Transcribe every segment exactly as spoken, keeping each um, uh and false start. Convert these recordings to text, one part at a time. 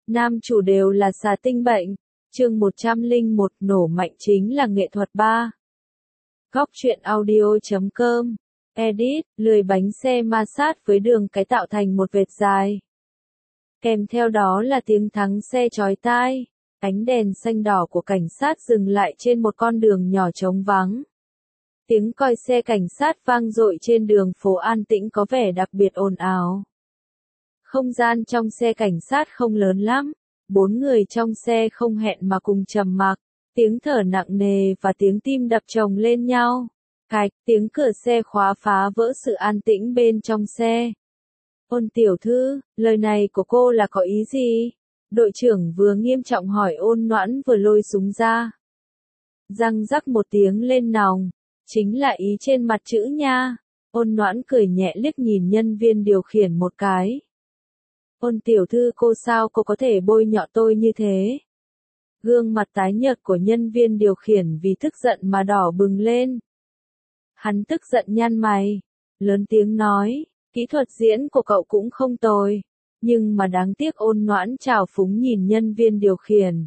nam chủ đều là xà tinh bệnh. Chương một trăm lẻ một nổ mạnh chính là nghệ thuật ba. Góc truyện audio.com. Edit, lười bánh xe ma sát với đường cái tạo thành một vệt dài. Kèm theo đó là tiếng thắng xe chói tai. Ánh đèn xanh đỏ của cảnh sát dừng lại trên một con đường nhỏ trống vắng. Tiếng còi xe cảnh sát vang dội trên đường phố an tĩnh có vẻ đặc biệt ồn ào. Không gian trong xe cảnh sát không lớn lắm. Bốn người trong xe không hẹn mà cùng trầm mặc. Tiếng thở nặng nề và tiếng tim đập chồng lên nhau. Cạch, tiếng cửa xe khóa phá vỡ sự an tĩnh bên trong xe. Ôn tiểu thư, lời này của cô là có ý gì? Đội trưởng vừa nghiêm trọng hỏi Ôn Noãn vừa lôi súng ra. Răng rắc một tiếng lên nòng. Chính là ý trên mặt chữ nha. Ôn Noãn cười nhẹ liếc nhìn nhân viên điều khiển một cái. Ôn tiểu thư cô sao cô có thể bôi nhọ tôi như thế? Gương mặt tái nhợt của nhân viên điều khiển vì tức giận mà đỏ bừng lên. Hắn tức giận nhăn mày, lớn tiếng nói, kỹ thuật diễn của cậu cũng không tồi, nhưng mà đáng tiếc. Ôn Noãn trào phúng nhìn nhân viên điều khiển.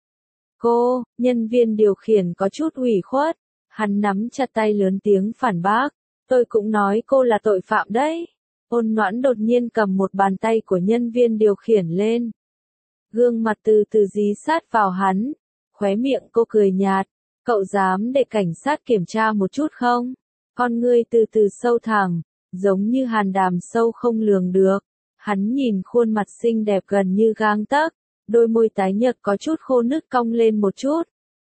Cô, nhân viên điều khiển có chút ủy khuất, hắn nắm chặt tay lớn tiếng phản bác, tôi cũng nói cô là tội phạm đấy. Ôn Noãn đột nhiên cầm một bàn tay của nhân viên điều khiển lên. Gương mặt từ từ dí sát vào hắn, khóe miệng cô cười nhạt, cậu dám để cảnh sát kiểm tra một chút không? Con ngươi từ từ sâu thẳm, giống như hàn đàm sâu không lường được. Hắn nhìn khuôn mặt xinh đẹp gần như gang tấc, đôi môi tái nhợt có chút khô nứt cong lên một chút.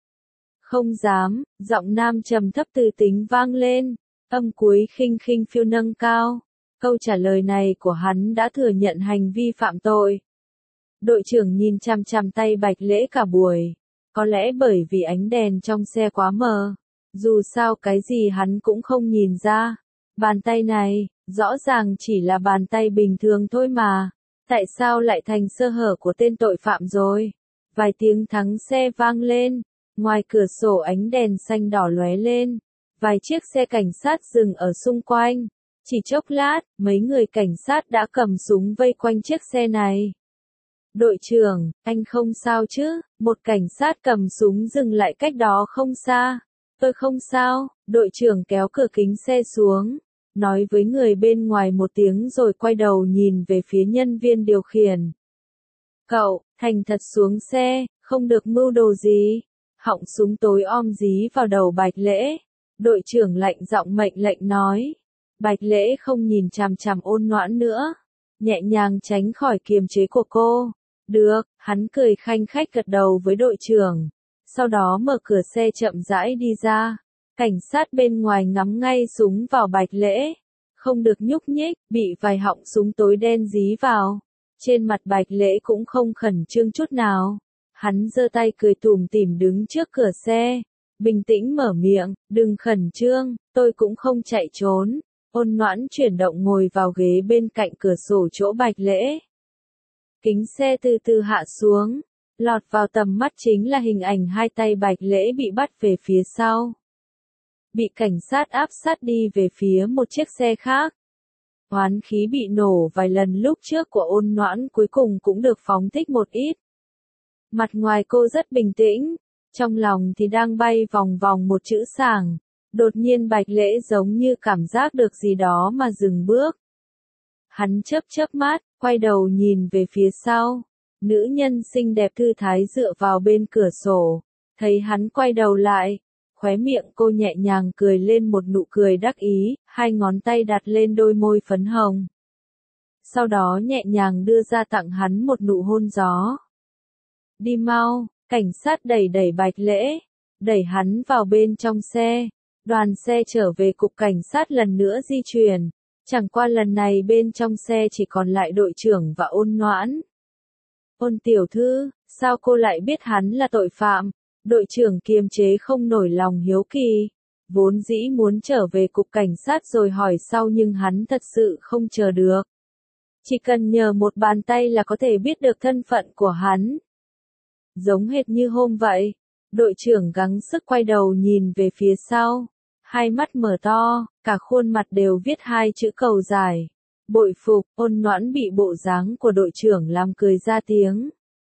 Không dám, giọng nam trầm thấp từ tính vang lên, âm cuối khinh khinh phiêu nâng cao. Câu trả lời này của hắn đã thừa nhận hành vi phạm tội. Đội trưởng nhìn chằm chằm tay Bạch Lễ cả buổi. Có lẽ bởi vì ánh đèn trong xe quá mờ. Dù sao cái gì hắn cũng không nhìn ra. Bàn tay này, rõ ràng chỉ là bàn tay bình thường thôi mà. Tại sao lại thành sơ hở của tên tội phạm rồi? Vài tiếng thắng xe vang lên. Ngoài cửa sổ ánh đèn xanh đỏ lóe lên. Vài chiếc xe cảnh sát dừng ở xung quanh. Chỉ chốc lát, mấy người cảnh sát đã cầm súng vây quanh chiếc xe này. Đội trưởng, anh không sao chứ? Một cảnh sát cầm súng dừng lại cách đó không xa. Tôi không sao. Đội trưởng kéo cửa kính xe xuống, nói với người bên ngoài một tiếng rồi quay đầu nhìn về phía nhân viên điều khiển. Cậu, thành thật xuống xe, không được mưu đồ gì. Họng súng tối om dí vào đầu Bạch Lễ. Đội trưởng lạnh giọng mệnh lệnh nói. Bạch Lễ không nhìn chằm chằm Ôn Noãn nữa, nhẹ nhàng tránh khỏi kiềm chế của cô. Được, hắn cười khanh khách gật đầu với đội trưởng, sau đó mở cửa xe chậm rãi đi ra. Cảnh sát bên ngoài ngắm ngay súng vào Bạch Lễ, không được nhúc nhích, bị vài họng súng tối đen dí vào. Trên mặt Bạch Lễ cũng không khẩn trương chút nào, hắn giơ tay cười tủm tỉm đứng trước cửa xe, bình tĩnh mở miệng, đừng khẩn trương, tôi cũng không chạy trốn. Ôn Noãn chuyển động ngồi vào ghế bên cạnh cửa sổ chỗ Bạch Lễ. Kính xe từ từ hạ xuống, lọt vào tầm mắt chính là hình ảnh hai tay Bạch Lễ bị bắt về phía sau. Bị cảnh sát áp sát đi về phía một chiếc xe khác. Oán khí bị nổ vài lần lúc trước của Ôn Noãn cuối cùng cũng được phóng thích một ít. Mặt ngoài cô rất bình tĩnh, trong lòng thì đang bay vòng vòng một chữ sảng. Đột nhiên Bạch Lễ giống như cảm giác được gì đó mà dừng bước. Hắn chớp chớp mắt, quay đầu nhìn về phía sau. Nữ nhân xinh đẹp thư thái dựa vào bên cửa sổ. Thấy hắn quay đầu lại, khóe miệng cô nhẹ nhàng cười lên một nụ cười đắc ý, hai ngón tay đặt lên đôi môi phấn hồng. Sau đó nhẹ nhàng đưa ra tặng hắn một nụ hôn gió. Đi mau, cảnh sát đẩy đẩy Bạch Lễ, đẩy hắn vào bên trong xe. Đoàn xe trở về cục cảnh sát lần nữa di chuyển, chẳng qua lần này bên trong xe chỉ còn lại đội trưởng và Ôn Noãn. Ôn tiểu thư, sao cô lại biết hắn là tội phạm? Đội trưởng kiềm chế không nổi lòng hiếu kỳ, vốn dĩ muốn trở về cục cảnh sát rồi hỏi sau nhưng hắn thật sự không chờ được. Chỉ cần nhờ một bàn tay là có thể biết được thân phận của hắn. Giống hệt như hôm vậy, đội trưởng gắng sức quay đầu nhìn về phía sau. Hai mắt mở to, cả khuôn mặt đều viết hai chữ cầu dài. Bội phục. Ôn Noãn bị bộ dáng của đội trưởng làm cười ra tiếng.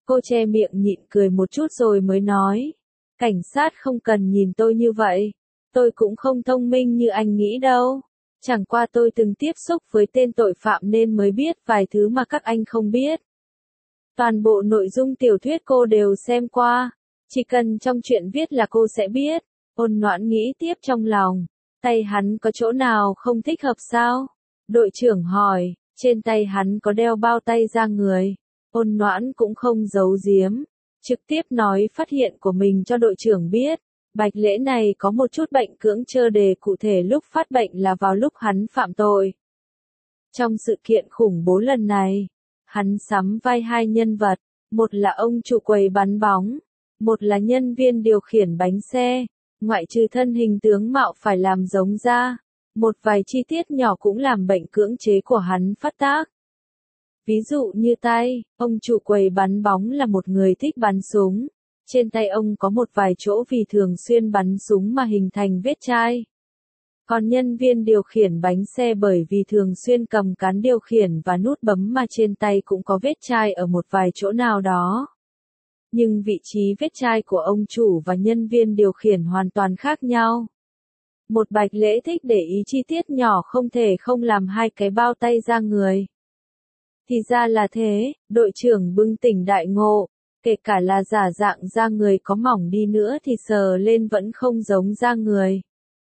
Cô che miệng nhịn cười một chút rồi mới nói. Cảnh sát không cần nhìn tôi như vậy. Tôi cũng không thông minh như anh nghĩ đâu. Chẳng qua tôi từng tiếp xúc với tên tội phạm nên mới biết vài thứ mà các anh không biết. Toàn bộ nội dung tiểu thuyết cô đều xem qua. Chỉ cần trong chuyện viết là cô sẽ biết. Ôn Noãn nghĩ tiếp trong lòng. Tay hắn có chỗ nào không thích hợp sao? Đội trưởng hỏi, trên tay hắn có đeo bao tay ra người. Ôn Noãn cũng không giấu giếm. Trực tiếp nói phát hiện của mình cho đội trưởng biết. Bạch Lễ này có một chút bệnh cưỡng chơ đề, cụ thể lúc phát bệnh là vào lúc hắn phạm tội. Trong sự kiện khủng bố lần này, hắn sắm vai hai nhân vật, một là ông chủ quầy bán bóng, một là nhân viên điều khiển bánh xe, ngoại trừ thân hình tướng mạo phải làm giống ra, một vài chi tiết nhỏ cũng làm bệnh cưỡng chế của hắn phát tác. Ví dụ như tay, ông chủ quầy bắn bóng là một người thích bắn súng. Trên tay ông có một vài chỗ vì thường xuyên bắn súng mà hình thành vết chai. Còn nhân viên điều khiển bánh xe bởi vì thường xuyên cầm cán điều khiển và nút bấm mà trên tay cũng có vết chai ở một vài chỗ nào đó. Nhưng vị trí vết chai của ông chủ và nhân viên điều khiển hoàn toàn khác nhau. Một Bạch Lễ thích để ý chi tiết nhỏ không thể không làm hai cái bao tay ra người. Thì ra là thế, đội trưởng bừng tỉnh đại ngộ. Kể cả là giả dạng da người có mỏng đi nữa thì sờ lên vẫn không giống da người.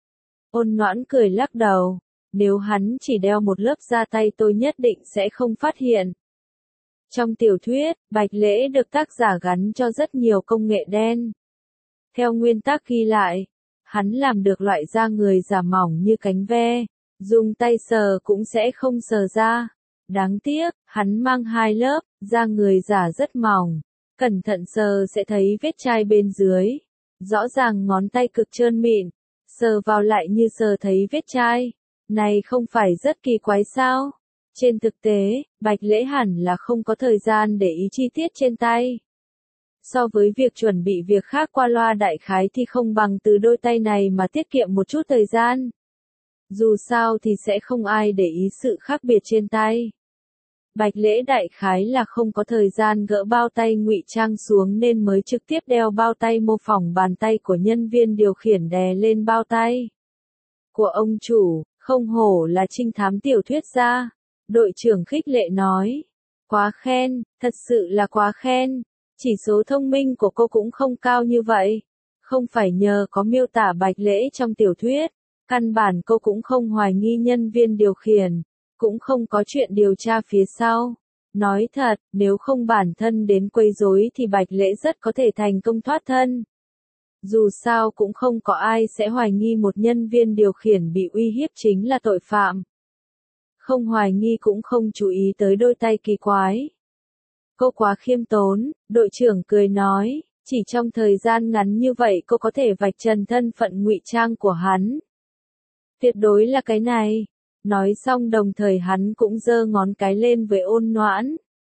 Ôn Noãn cười lắc đầu. Nếu hắn chỉ đeo một lớp da tay tôi nhất định sẽ không phát hiện. Trong tiểu thuyết, Bạch Lễ được tác giả gắn cho rất nhiều công nghệ đen. Theo nguyên tắc ghi lại, hắn làm được loại da người giả mỏng như cánh ve, dùng tay sờ cũng sẽ không sờ ra. Đáng tiếc, hắn mang hai lớp, da người giả rất mỏng. Cẩn thận sờ sẽ thấy vết chai bên dưới. Rõ ràng ngón tay cực trơn mịn, sờ vào lại như sờ thấy vết chai. Này không phải rất kỳ quái sao? Trên thực tế, Bạch Lễ hẳn là không có thời gian để ý chi tiết trên tay. So với việc chuẩn bị việc khác qua loa đại khái thì không bằng từ đôi tay này mà tiết kiệm một chút thời gian. Dù sao thì sẽ không ai để ý sự khác biệt trên tay. Bạch Lễ đại khái là không có thời gian gỡ bao tay ngụy trang xuống nên mới trực tiếp đeo bao tay mô phỏng bàn tay của nhân viên điều khiển đè lên bao tay của ông chủ. Không hổ là trinh thám tiểu thuyết gia. Đội trưởng khích lệ nói. Quá khen, thật sự là quá khen. Chỉ số thông minh của cô cũng không cao như vậy. Không phải nhờ có miêu tả Bạch Lễ trong tiểu thuyết. Căn bản cô cũng không hoài nghi nhân viên điều khiển. Cũng không có chuyện điều tra phía sau. Nói thật, nếu không bản thân đến quấy rối thì Bạch Lễ rất có thể thành công thoát thân. Dù sao cũng không có ai sẽ hoài nghi một nhân viên điều khiển bị uy hiếp chính là tội phạm. Không hoài nghi cũng không chú ý tới đôi tay kỳ quái. Cô quá khiêm tốn, đội trưởng cười nói, chỉ trong thời gian ngắn như vậy cô có thể vạch trần thân phận ngụy trang của hắn. Tuyệt đối là cái này. Nói xong đồng thời hắn cũng giơ ngón cái lên với Ôn Noãn.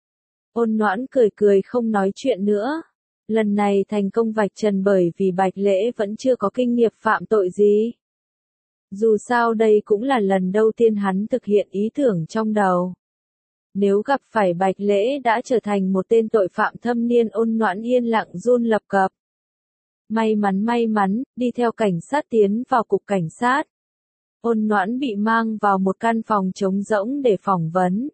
Ôn Noãn cười cười không nói chuyện nữa. Lần này thành công vạch trần bởi vì Bạch Lễ vẫn chưa có kinh nghiệm phạm tội gì. Dù sao đây cũng là lần đầu tiên hắn thực hiện ý tưởng trong đầu. Nếu gặp phải Bạch Lễ đã trở thành một tên tội phạm thâm niên. Ôn Noãn yên lặng run lập cập. May mắn may mắn, đi theo cảnh sát tiến vào cục cảnh sát. Ôn Noãn bị mang vào một căn phòng trống rỗng để phỏng vấn.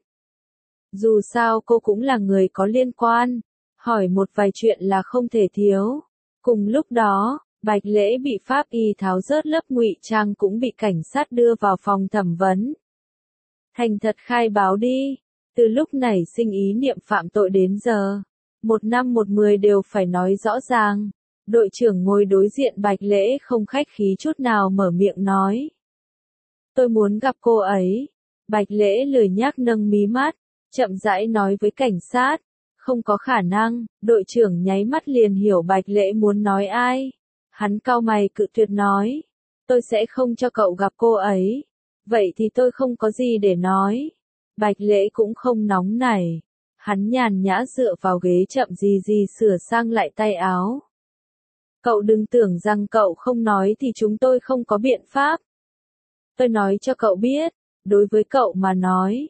Dù sao cô cũng là người có liên quan, hỏi một vài chuyện là không thể thiếu. Cùng lúc đó, Bạch Lễ bị pháp y tháo rớt lớp ngụy trang cũng bị cảnh sát đưa vào phòng thẩm vấn. Thành thật khai báo đi, từ lúc nảy sinh ý niệm phạm tội đến giờ, một năm một mười đều phải nói rõ ràng. Đội trưởng ngồi đối diện Bạch Lễ không khách khí chút nào mở miệng nói. Tôi muốn gặp cô ấy. Bạch Lễ lười nhác nâng mí mắt, chậm rãi nói với cảnh sát. Không có khả năng. Đội trưởng nháy mắt liền hiểu Bạch Lễ muốn nói ai. Hắn cau mày cự tuyệt nói. Tôi sẽ không cho cậu gặp cô ấy. Vậy thì tôi không có gì để nói. Bạch Lễ cũng không nóng nảy. Hắn nhàn nhã dựa vào ghế chậm gì gì sửa sang lại tay áo. Cậu đừng tưởng rằng cậu không nói thì chúng tôi không có biện pháp. Tôi nói cho cậu biết, đối với cậu mà nói,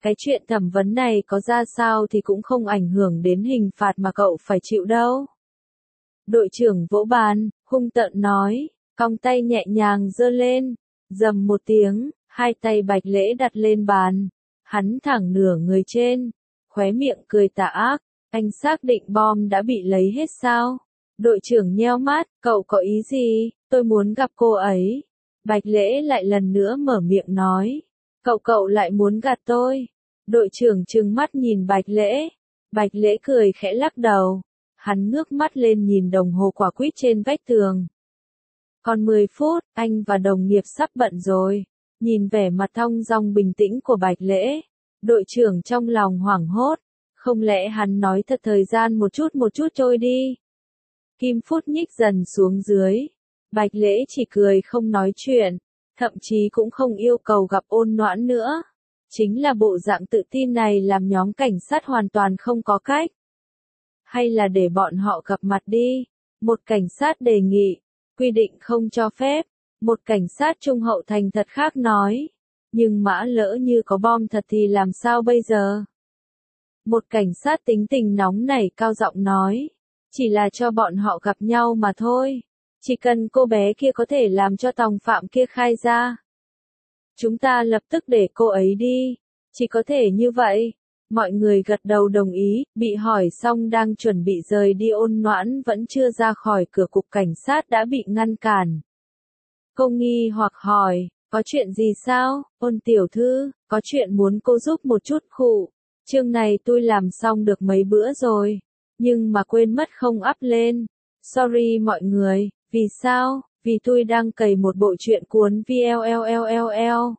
Cái chuyện thẩm vấn này có ra sao thì cũng không ảnh hưởng đến hình phạt mà cậu phải chịu đâu. Đội trưởng vỗ bàn, hung tợn nói, cong tay nhẹ nhàng giơ lên, rầm một tiếng, hai tay Bạch Lễ đặt lên bàn, hắn thẳng nửa người trên, khóe miệng cười tà ác, anh xác định bom đã bị lấy hết sao? Đội trưởng nheo mắt, cậu có ý gì, tôi muốn gặp cô ấy. Bạch Lễ lại lần nữa mở miệng nói, cậu cậu lại muốn gạt tôi. Đội trưởng trừng mắt nhìn Bạch Lễ, Bạch Lễ cười khẽ lắc đầu, hắn ngước mắt lên nhìn đồng hồ quả quýt trên vách tường. Còn mười phút, anh và đồng nghiệp sắp bận rồi. Nhìn vẻ mặt thong dong bình tĩnh của Bạch Lễ, đội trưởng trong lòng hoảng hốt, không lẽ hắn nói thật thời gian một chút một chút trôi đi. Kim phút nhích dần xuống dưới, Bạch Lễ chỉ cười không nói chuyện, thậm chí cũng không yêu cầu gặp Ôn Noãn nữa. Chính là bộ dạng tự tin này làm nhóm cảnh sát hoàn toàn không có cách. Hay là để bọn họ gặp mặt đi, một cảnh sát đề nghị, quy định không cho phép, một cảnh sát trung hậu thành thật khác nói. Nhưng mã lỡ như có bom thật thì làm sao bây giờ? Một cảnh sát tính tình nóng nảy cao giọng nói, chỉ là cho bọn họ gặp nhau mà thôi. Chỉ cần cô bé kia có thể làm cho tòng phạm kia khai ra. Chúng ta lập tức để cô ấy đi. Chỉ có thể như vậy. Mọi người gật đầu đồng ý, bị hỏi xong đang chuẩn bị rời đi Ôn Noãn vẫn chưa ra khỏi cửa cục cảnh sát đã bị ngăn cản. Cô nghi hoặc hỏi, có chuyện gì sao, Ôn tiểu thư, có chuyện muốn cô giúp một chút khụ. Chương này tôi làm xong được mấy bữa rồi, nhưng mà quên mất không up lên. Sorry mọi người, vì sao? Vì tôi đang cày một bộ truyện cuốn vlllll.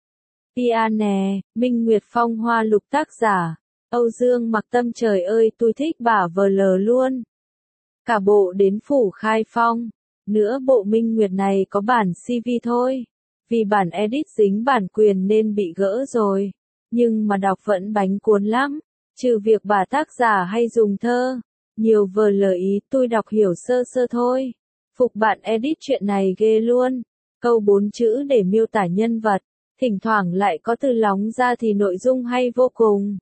Pia nè, Minh Nguyệt Phong Hoa Lục tác giả. Âu Dương Mặc Tâm trời ơi tôi thích bả vờ lờ luôn. Cả bộ đến phủ khai phong. Nữa bộ Minh Nguyệt này có bản xê vê thôi. Vì bản edit dính bản quyền nên bị gỡ rồi. Nhưng mà đọc vẫn bánh cuốn lắm. Trừ việc bà tác giả hay dùng thơ. Nhiều vờ lờ ý tôi đọc hiểu sơ sơ thôi. Phục bạn edit chuyện này ghê luôn. Câu bốn chữ để miêu tả nhân vật. Thỉnh thoảng lại có từ lóng ra thì nội dung hay vô cùng.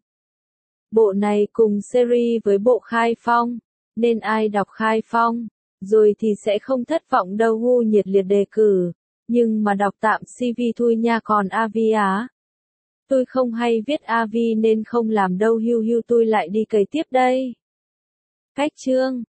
Bộ này cùng series với bộ Khai Phong, nên ai đọc Khai Phong, rồi thì sẽ không thất vọng đâu. Hu nhiệt liệt đề cử, nhưng mà đọc tạm xê vê thôi nha. Còn a vê á, tôi không hay viết a vê nên không làm đâu. Hiu hiu tôi lại đi cày tiếp đây. Cách chương